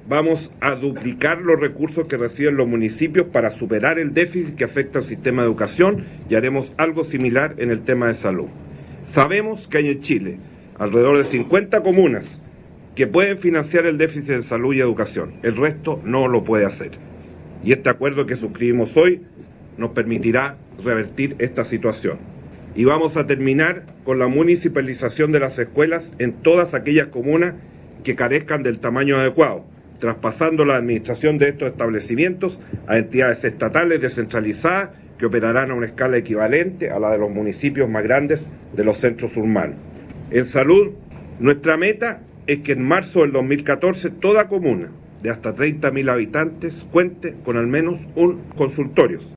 Vamos a duplicar los recursos que reciben los municipios para superar el déficit que afecta al sistema de educación y haremos algo similar en el tema de salud. Sabemos que hay en Chile alrededor de 50 comunas que pueden financiar el déficit en salud y educación. El resto no lo puede hacer. Y este acuerdo que suscribimos hoy nos permitirá revertir esta situación. Y vamos a terminar con la municipalización de las escuelas en todas aquellas comunas que carezcan del tamaño adecuado, traspasando la administración de estos establecimientos a entidades estatales descentralizadas que operarán a una escala equivalente a la de los municipios más grandes de los centros urbanos. En salud, nuestra meta es que en marzo del 2014 toda comuna de hasta 30.000 habitantes cuente con al menos un consultorio.